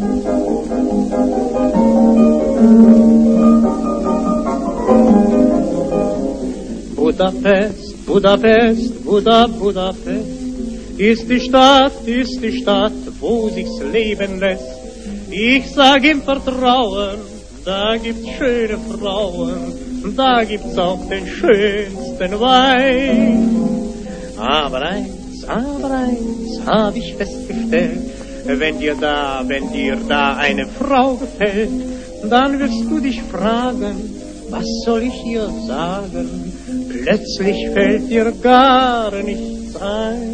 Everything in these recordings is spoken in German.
Budapest, Budapest, Budapest ist die Stadt, wo sich's leben lässt. Ich sag im Vertrauen, da gibt's schöne Frauen, da gibt's auch den schönsten Wein. Aber eins hab ich festgestellt, wenn dir da eine Frau gefällt, dann wirst du dich fragen, was soll ich ihr sagen? Plötzlich fällt dir gar nichts ein.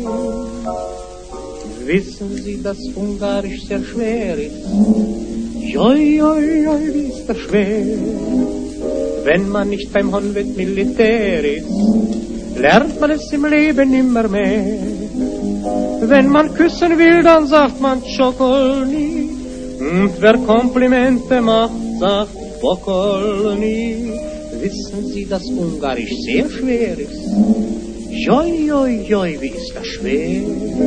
Wissen Sie, dass Ungarisch sehr schwer ist? Joi, joi, joi, wie ist das schwer? Wenn man nicht beim Honved Militär ist, lernt man es im Leben immer mehr. Wenn man küssen will, dann sagt man Chokolni. Und wer Komplimente macht, sagt Bokolni. Wissen Sie, dass Ungarisch sehr schwer ist? Joi, joi, joi, wie ist das schwer?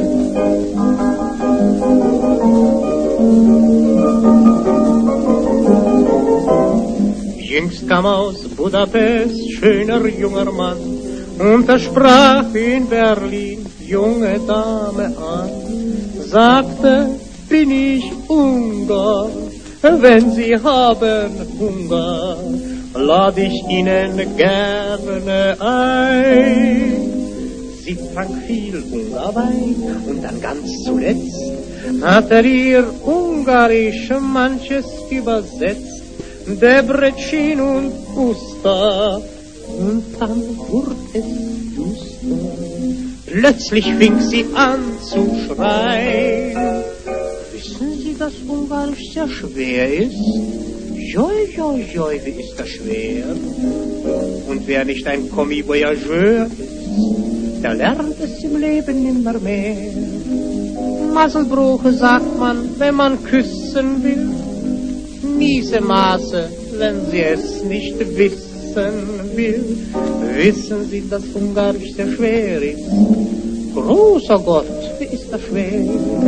Jüngst kam aus Budapest schöner junger Mann und er sprach in Berlin junge Dame an, sagte, bin ich Ungar, wenn Sie haben Hunger, lad ich Ihnen gerne ein. Sie trank viel Ungarwein und dann ganz zuletzt hat ihr Ungarisch manches übersetzt, Debrecen und Usta, und dann wurde es duster. Plötzlich fing sie an zu schreien. Wissen Sie, dass Ungarisch sehr schwer ist? Joi, joi, joi, wie ist das schwer? Und wer nicht ein Commis Voyageur ist, der lernt es im Leben immer mehr. Maselbruche sagt man, wenn man küssen will, miese Maße, wenn sie es nicht wissen will. Wissen Sie, dass Ungarisch sehr schwer ist? Großer Gott, wie ist das schwer?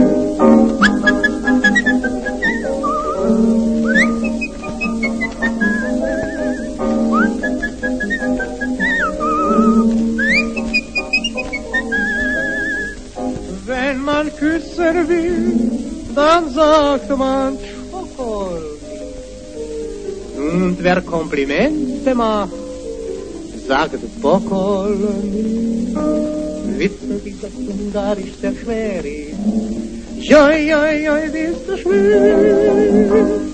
Wenn man küssen will, dann sagt man Schokolade. Und wer Komplimente macht, sagt Bokoloni. Wissen Sie, dass Ungarisch sehr schwer ist? Joi, joi, joi, wie ist das schwer?